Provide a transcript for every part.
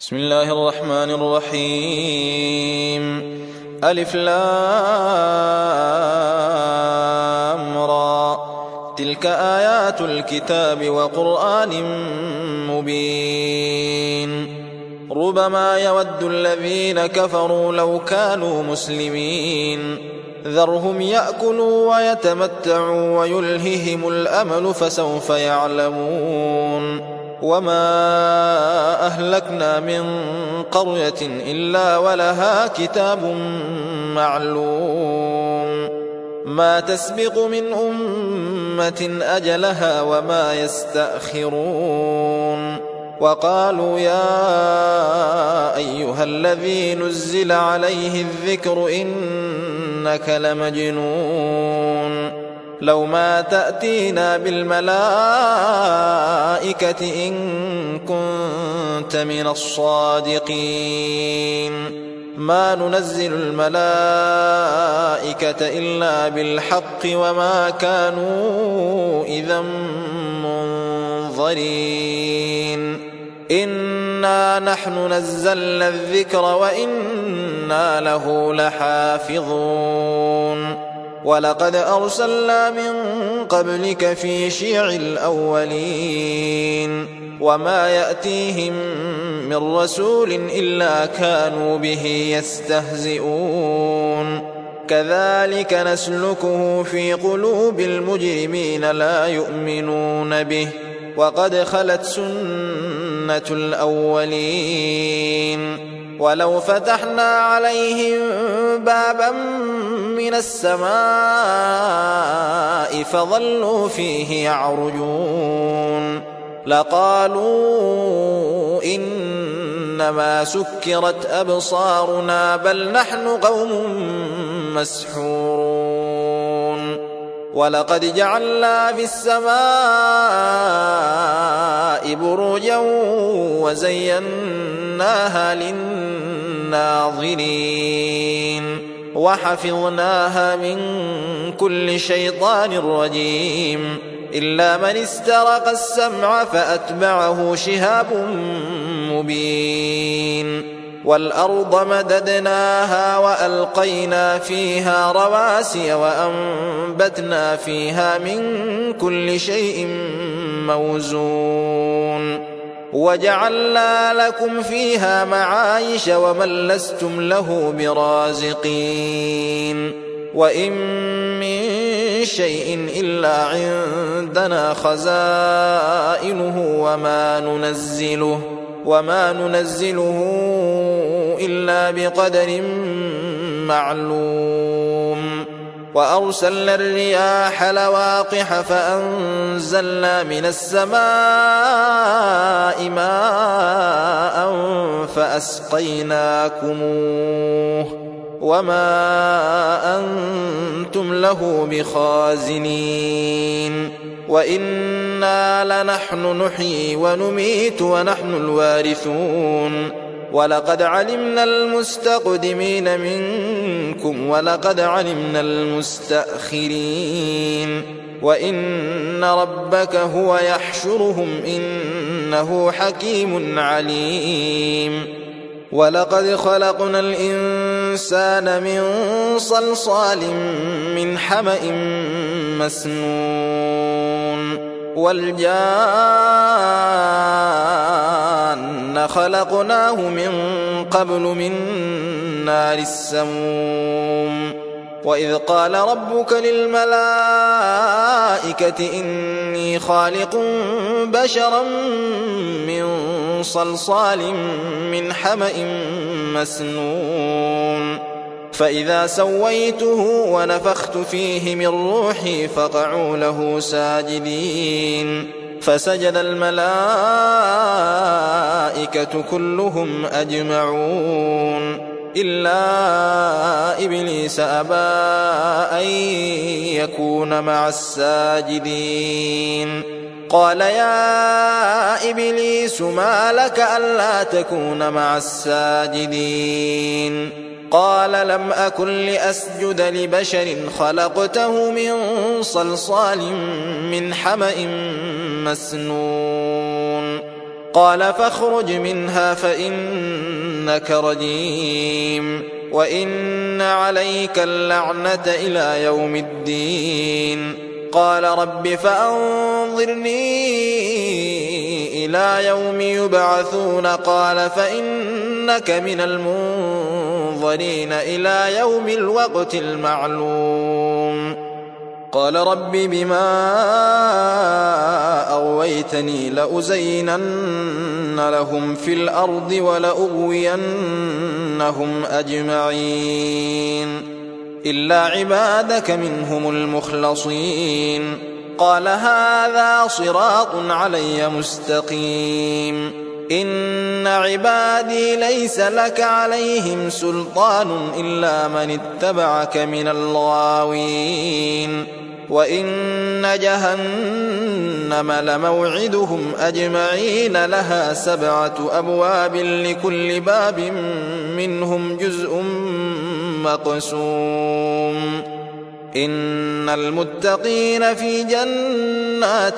بسم الله الرحمن الرحيم. ألف لام را، تلك آيات الكتاب وقرآن مبين. ربما يود الذين كفروا لو كانوا مسلمين، ذرهم يأكلوا ويتمتعوا ويلههم الأمل فسوف يعلمون. وما أهلكنا من قرية إلا ولها كتاب معلوم، ما تسبق من أمة أجلها وما يستأخرون. وقالوا يا أيها الذي نزل عليه الذكر إنك لمجنون، لو ما تأتينا بالملائكة إن كنت من الصادقين، ما ننزل الملائكة إلا بالحق وما كانوا إذا منظرين. إنا نحن نزلنا الذكر وإنا له لحافظون. ولقد أرسلنا من قبلك في شيع الأولين، وما يأتيهم من رسول إلا كانوا به يستهزئون. كذلك نسلكه في قلوب المجرمين لا يؤمنون به، وقد خلت سنة الأولين. ولو فتحنا عليهم بابا من السماء فظلوا فيه يعرجون لقالوا إنما سكرت أبصارنا بل نحن قوم مسحورون. ولقد جعلنا في السماء بروجا وزيناها للناظرين وحفظناها من كل شيطان رجيم، إلا من استرق السمع فأتبعه شهاب مبين. والأرض مددناها وألقينا فيها رواسي وأنبتنا فيها من كل شيء موزون، وجعلنا لكم فيها معايش ومن لستم له برازقين. وإن من شيء إلا عندنا خزائنه وما ننزله إلا بقدر معلوم. وأرسلنا الرياح لواقح فأنزلنا من السماء ماء فأسقيناكموه وما أنتم له بخازنين. وإنا لنحن نحيي ونميت ونحن الوارثون. ولقد علمنا المستقدمين منكم ولقد علمنا المستأخرين. وإن ربك هو يحشرهم إنه حكيم عليم. ولقد خلقنا الإنسان من صلصال من حمأ مسنون. والجان خلقناه من قبل من نار السموم. وإذ قال ربك للملائكة إني خالق بشرا من صلصال من حمأ مسنون، فإذا سويته ونفخت فيه من روحي فقعوا له ساجدين. فسجد الملائكة كلهم أجمعون إلا إبليس أبى أن يكون مع الساجدين. قال يا إبليس ما لك ألا تكون مع الساجدين؟ قال لم أكن لأسجد لبشر خلقته من صلصال من حمأ مسنون. قال فاخرج منها فإنك رجيم وإن عليك اللعنة إلى يوم الدين. قال رب فأنظرني إلى يوم يبعثون. قال فإنك من المنظرين إلى يوم الوقت المعلوم. قال رب بما أغويتني لأزينن لهم في الأرض ولأغوينهم أجمعين إلا عبادك منهم المخلصين. قال هذا صراط علي مستقيم. إن عبادي ليس لك عليهم سلطان إلا من اتبعك من الغاوين. وإن جهنم لموعدهم أجمعين لها 7 أبواب لكل باب منهم جزء مقسوم. إن المتقين في جنات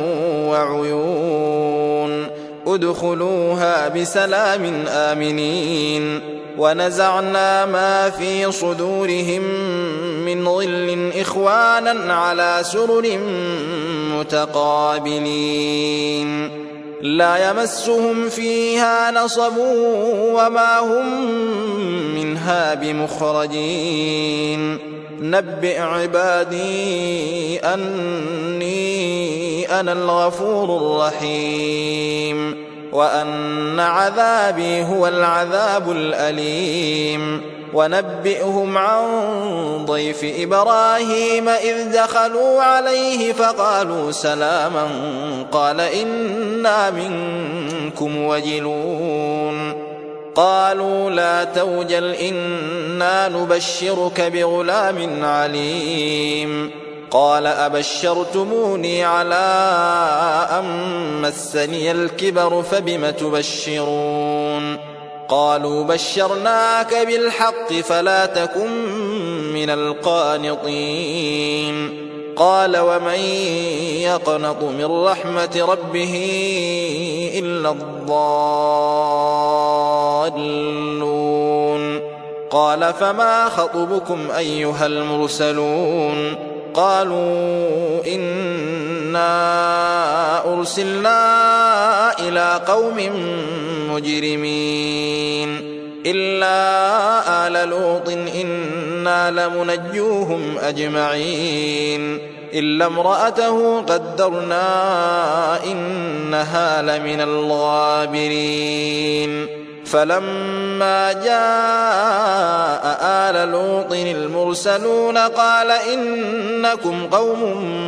وعيون ادخلوها بسلام آمنين. ونزعنا ما في صدورهم من غل إخوانا على سرر متقابلين لا يمسهم فيها نصب وما هم منها بمخرجين. نبئ عبادي أني أنا الغفور الرحيم وأن عذابي هو العذاب الأليم. ونبئهم عن ضيف إبراهيم إذ دخلوا عليه فقالوا سلاما قال إنا منكم وجلون. قالوا لا توجل إنا نبشرك بغلام عليم. قال أبشرتموني على أن مسني الكبر فبم تبشرون. قالوا بشرناك بالحق فلا تكن من القانطين. قال ومن يقنط من رحمة ربه إلا الضالون. قال فما خطبكم أيها المرسلون؟ قالوا إنا أرسلنا إلى قوم مجرمين إلا آل لوط إنا لمنجوهم أجمعين إلا امرأته قدرنا إنها لمن الغابرين. فلما جاء آل لوط المرسلون قال إنكم قوم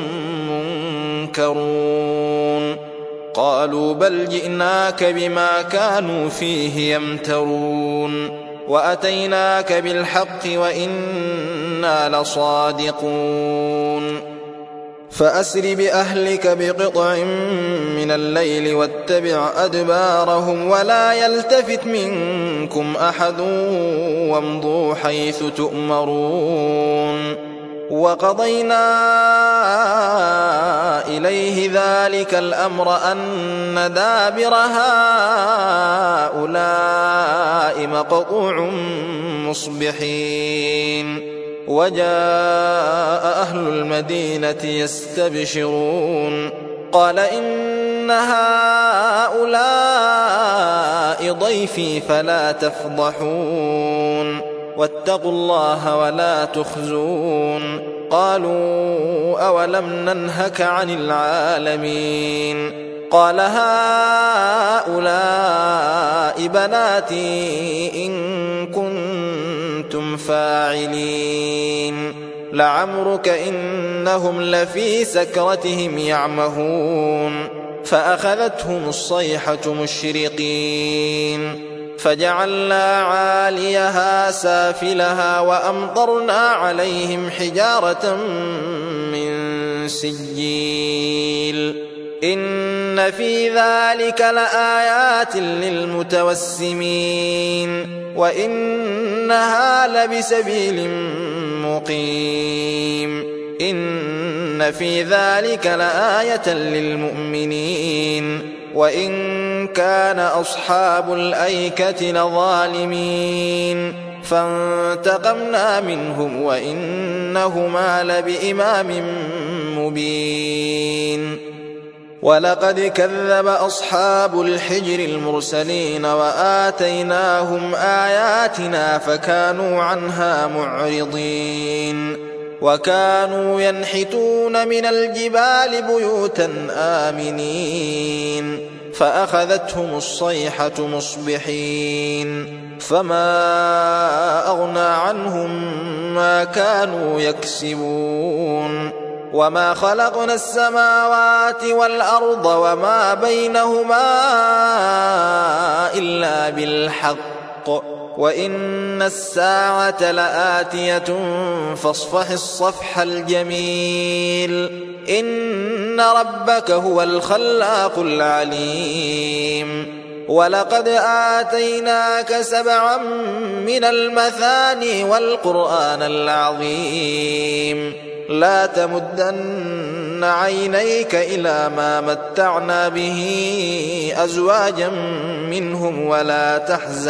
منكرون. قالوا بل جئناك بما كانوا فيه يمترون وأتيناك بالحق وإنا لصادقون. فأسر بأهلك بقطع من الليل واتبع أدبارهم ولا يلتفت منكم أحد وامضوا حيث تؤمرون. وقضينا إليه ذلك الأمر أن دابر هؤلاء مقطوع مصبحين. وجاء أهل المدينة يستبشرون قال إن هؤلاء ضيفي فلا تفضحون واتقوا الله ولا تخزون. قالوا أولم ننهك عن العالمين؟ قال هؤلاء بناتي إن كنتم فاعلين. لعمرك إنهم لفي سكرتهم يعمهون. فأخذتهم الصيحة مشرقين فجعلنا عاليها سافلها وأمطرنا عليهم حجارة من سجيل. إن في ذلك لآيات للمتوسمين وإنها لبسبيل مقيم. إن في ذلك لآية للمؤمنين وإن كان أصحاب الأيكة لظالمين فانتقمنا منهم وإنهما لبإمام مبين ولقد كذب أصحاب الحجر المرسلين وآتيناهم آياتنا فكانوا عنها معرضين وكانوا ينحتون من الجبال بيوتا آمنين فأخذتهم الصيحة مصبحين فما أغنى عنهم ما كانوا يكسبون وما خلقنا السماوات والأرض وما بينهما إلا بالحق وإن الساعة لآتية فاصفح الصفح الجميل إن ربك هو الخلاق العليم ولقد آتيناك 7 من المثاني والقرآن العظيم لا تمدن عينيك إلى ما متعنا به أزواجا منهم ولا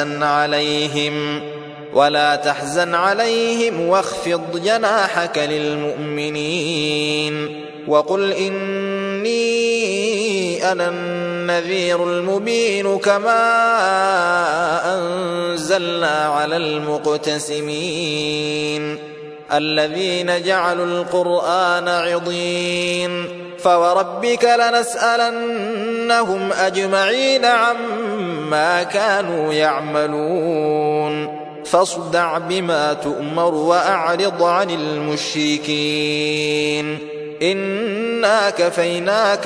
تحزن عليهم واخفض جناحك للمؤمنين وقل إني أنا النذير المبين كما أنزلنا على المقتسمين الذين جعلوا القرآن عضين فوربك لنسألنهم أجمعين عما كانوا يعملون فاصدع بما تؤمر وأعرض عن المشركين إنا كفيناك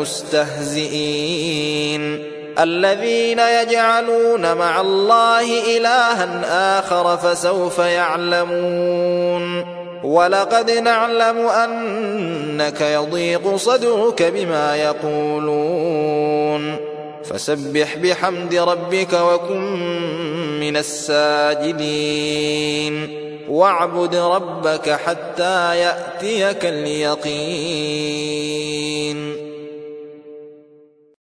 المستهزئين الذين يجعلون مع الله إلها آخر فسوف يعلمون ولقد نعلم أنك يضيق صدرك بما يقولون فسبح بحمد ربك وكن من الساجدين واعبد ربك حتى يأتيك اليقين